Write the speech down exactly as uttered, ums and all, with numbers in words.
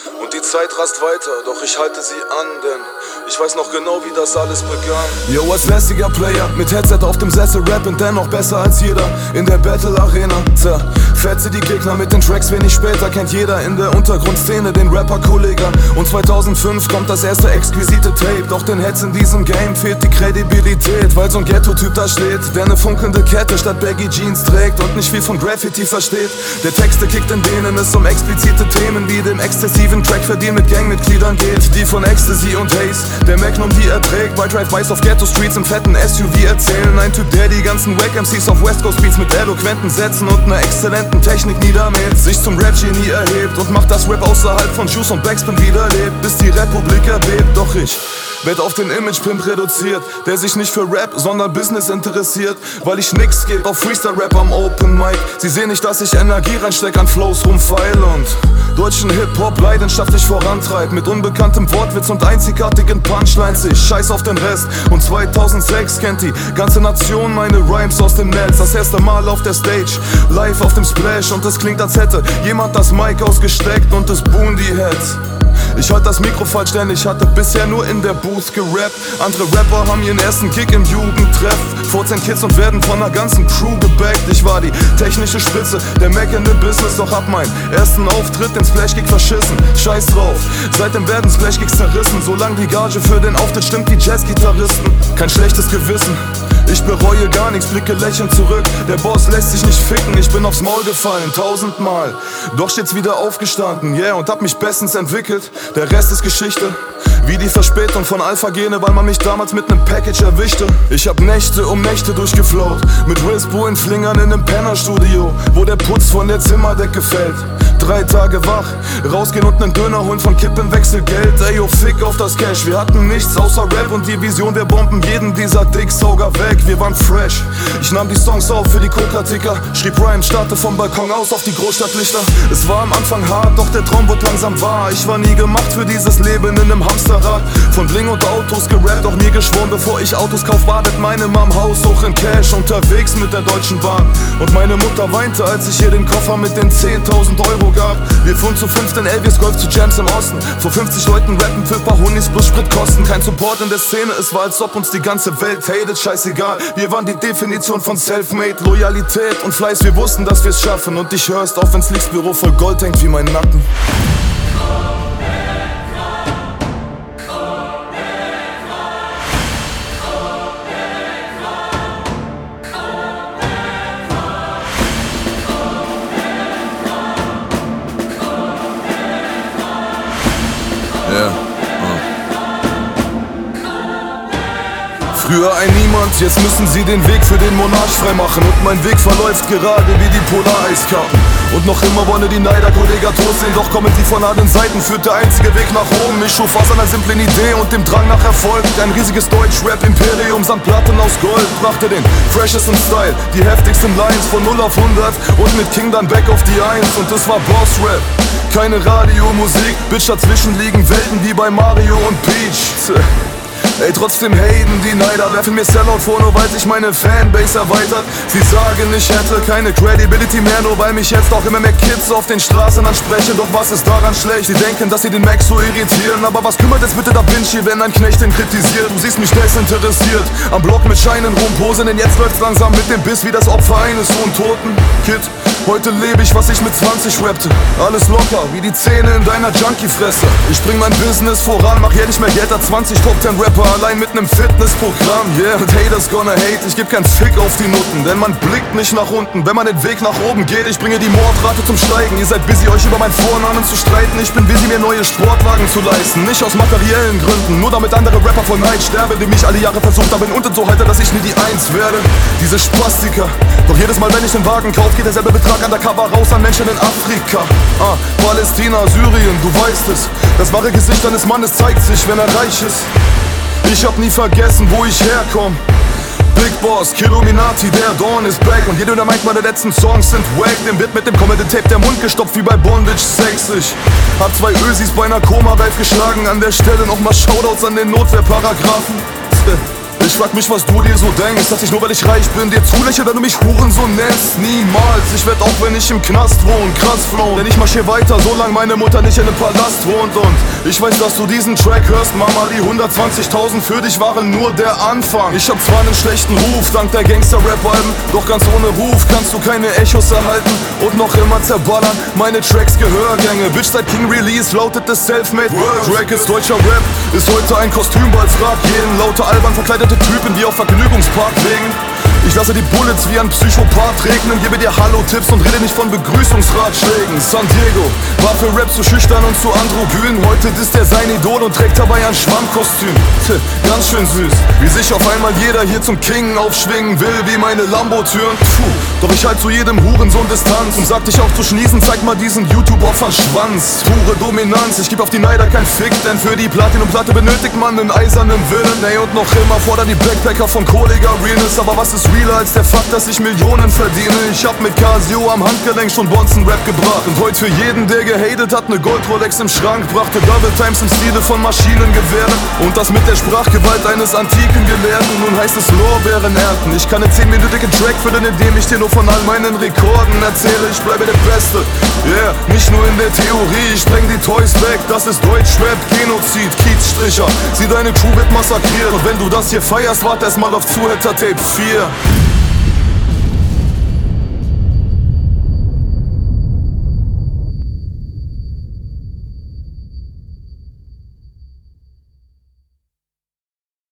Und die Zeit rast weiter, doch ich halte sie an, denn ich weiß noch genau, wie das alles begann. Yo, als lässiger Player, mit Headset auf dem Sessel, rappend dennoch besser als jeder in der Battle Arena. Zerfetze die Gegner mit den Tracks, wenig später kennt jeder in der Untergrundszene den Rapper Kollega. Und zweitausendfünf kommt das erste exquisite Tape, doch den Heads in diesem Game fehlt die Kredibilität, weil so ein Ghetto-Typ da steht, der ne funkelnde Kette statt Baggy Jeans trägt und nicht viel von Graffiti versteht. Der Texte kickt, in denen es um explizite Themen wie dem exzessiven Trackverdienen mit Gangmitgliedern geht, die von Ecstasy und Haze, der Magnum, die er trägt, bei Drive-Bys auf Ghetto-Streets im fetten S U V erzählen. Ein Typ, der die ganzen Wack-M Cs auf West Coast Beats mit eloquenten Sätzen und ner exzellenten Technik niedermäht, sich zum Rap-Genie erhebt und macht das Rap außerhalb von Juice und Backspin wiederlebt, bis die Republik erbebt. Doch ich werd auf den Image-Pimp reduziert, der sich nicht für Rap, sondern Business interessiert, weil ich nix geb auf Freestyle-Rap am Open Mic. Sie sehen nicht, dass ich Energie reinsteck, an Flows rumfeil und deutschen Hip-Hop leidenschaftlich vorantreibt, mit unbekanntem Wortwitz und einzigartigen Punchlines. Ich scheiß auf den Rest und zweitausendsechs kennt die ganze Nation meine Rhymes aus dem Netz. Das erste Mal auf der Stage, live auf dem Splash, und es klingt, als hätte jemand das Mic ausgesteckt und es buhen die Heads. Ich halt das Mikro falsch, denn ich hatte bisher nur in der Booth gerappt. Andere Rapper haben ihren ersten Gig im Jugendtreff, vierzehn Kids und werden von der ganzen Crew gebackt. Ich war die technische Spitze, der Mac in the Business, doch hab meinen ersten Auftritt, den Splash-Gig verschissen. Scheiß drauf, seitdem werden Splash-Gigs zerrissen. Solange die Gage für den Auftritt stimmt, die Jazz-Gitarristen. Kein schlechtes Gewissen, ich bereue gar nichts, blicke lächelnd zurück. Der Boss lässt sich nicht ficken, ich bin aufs Maul gefallen, tausendmal. Doch stets wieder aufgestanden, yeah, und hab mich bestens entwickelt. Der Rest ist Geschichte, wie die Verspätung von Alpha-Gene, weil man mich damals mit nem Package erwischte. Ich hab Nächte um Nächte durchgeflowt, mit Rizbo in Flingern in nem Pennerstudio, wo der Putz von der Zimmerdecke fällt. Drei Tage wach, rausgehen und nen Döner holen, von Kippen Wechselgeld. Ey, yo, fick auf das Cash, wir hatten nichts außer Rap und die Vision, wir bomben jeden dieser Dicksauger weg. Wir waren fresh, ich nahm die Songs auf für die Coca-Ticker, schrieb Rhymes, starte vom Balkon aus auf die Großstadtlichter. Es war am Anfang hart, doch der Traum wurde langsam wahr. Ich war nie gemacht für dieses Leben in nem Hamsterrad, von Bling und Autos gerappt, auch mir geschworen, bevor ich Autos kauf, badet meine Mom Haus hoch in Cash, unterwegs mit der Deutschen Bahn. Und meine Mutter weinte, als ich ihr den Koffer mit den zehntausend Euro gab. Wir fuhren zu fünft in Elvis Golf zu Jams im Osten, vor fünfzig Leuten rappen für paar Honis plus Spritkosten. Kein Support in der Szene, es war, als ob uns die ganze Welt hatet, scheißegal. Wir waren die Definition von Selfmade, Loyalität und Fleiß, wir wussten, dass wir's schaffen. Und ich hörst auf, wenn's Lichtbüro voll Gold hängt wie mein Nacken. Yeah. Oh. Früher ein Niemand, jetzt müssen sie den Weg für den Monarch freimachen. Und mein Weg verläuft gerade wie die Polareiskappen. Und noch immer wollen die Neider Kollegen tot sehen, doch kommen sie von allen Seiten, führt der einzige Weg nach oben. Ich schuf aus einer simplen Idee und dem Drang nach Erfolg ein riesiges Deutsch-Rap-Imperium samt Platten aus Gold. Brachte den freshesten Style, die heftigsten Lines von null auf hundert und mit King dann back auf die Eins. Und es war Boss-Rap, keine Radiomusik, Bitch, dazwischen liegen Welten wie bei Mario und Peach. Ey, trotzdem haten die Neider, werfen mir Sellout vor, nur weil sich meine Fanbase erweitert. Sie sagen, ich hätte keine Credibility mehr, nur weil mich jetzt auch immer mehr Kids auf den Straßen ansprechen. Doch was ist daran schlecht? Sie denken, dass sie den Mac so irritieren. Aber was kümmert jetzt bitte Da Vinci, wenn ein Knecht den kritisiert? Du siehst mich desinteressiert, am Block mit Scheinen rumposen, denn jetzt läuft's langsam mit dem Biss wie das Opfer eines Untoten. Kid, heute lebe ich, was ich mit zwanzig rappte. Alles locker, wie die Zähne in deiner Junkie-Fresse. Ich bring mein Business voran, mach jährlich mehr Geld als zwanzig Top zehn Rapper allein mit nem Fitnessprogramm. Yeah, und haters gonna hate, ich geb keinen Fick auf die Nutten, denn man blickt nicht nach unten, wenn man den Weg nach oben geht. Ich bringe die Mordrate zum Steigen, ihr seid busy, euch über meinen Vornamen zu streiten. Ich bin busy, mir neue Sportwagen zu leisten, nicht aus materiellen Gründen, nur damit andere Rapper vor Neid sterben, die mich alle Jahre versucht haben, unten so halte, dass ich nie die Eins werde. Diese Spastiker, doch jedes Mal, wenn ich den Wagen kauf, geht derselbe Betrag undercover raus an Menschen in Afrika. Ah, Palästina, Syrien, du weißt es, das wahre Gesicht eines Mannes zeigt sich, wenn er reich ist. Ich hab nie vergessen, wo ich herkomm. Big Boss, Killuminati, der Dawn ist back. Und jeder, der meint, meine letzten Songs sind wack, dem wird mit dem kommenden Tape der Mund gestopft wie bei Bondage sechzig. Hab zwei Ösis bei einer Koma-Reif geschlagen. An der Stelle nochmal Shoutouts an den Notwehrparagraphen. Ich frag mich, was du dir so denkst, dass ich nur weil ich reich bin dir zulächle, wenn du mich Hurensohn nennst. Niemals, ich werd auch wenn ich im Knast wohn, krass flown. Denn ich marschier weiter, solange meine Mutter nicht in einem Palast wohnt. Und ich weiß, dass du diesen Track hörst, Mama, die hundertzwanzigtausend für dich waren nur der Anfang. Ich hab zwar einen schlechten Ruf, dank der Gangster-Rap-Alben, doch ganz ohne Ruf kannst du keine Echos erhalten und noch immer zerballern meine Tracks Gehörgänge. Bitch, seit King Release lautet es Selfmade World. Track ist deutscher Rap, ist heute ein Kostümball, frag jeden lauter albern verkleidete Typen wie auf Vergnügungsparkwegen. Ich lasse die Bullets wie ein Psychopath regnen, gebe dir Hallo-Tipps und rede nicht von Begrüßungsratschlägen. San Diego war für Rap zu schüchtern und zu androgyn. Heute ist er sein Idol und trägt dabei ein Schwammkostüm. Tch, ganz schön süß, wie sich auf einmal jeder hier zum King aufschwingen will, wie meine Lambo-Türen. Puh, doch ich halt zu jedem Hurensohn Distanz und sag dich auch zu schnießen, zeig mal diesen YouTube-Opfern Schwanz. Pure Dominanz, ich geb auf die Neider kein Fick, denn für die Platinum-Platte benötigt man einen eisernen Willen. Ey, und noch immer fordern die Backpacker von Kollega Realness, aber was ist realer als der Fakt, dass ich Millionen verdiene? Ich hab mit Casio am Handgelenk schon Bonzen-Rap gebracht und heute für jeden, der gehatet hat, ne Gold-Rolex im Schrank, brachte Double Times im Stile von Maschinengewehren und das mit der Sprachgewalt eines antiken Gelehrten. Nun heißt es Lorbeeren ernten. Ich kann einen zehnminütigen Track füllen, indem ich dir nur von all meinen Rekorden erzähle. Ich bleibe der Beste, yeah, nicht nur in der Theorie. Ich spreng die Toys weg, das ist Deutschrap, Genozid, Kiezstricher. Sieh, deine Crew wird massakriert und wenn du das hier feierst, wart erst mal auf Zuhälter Tape vier.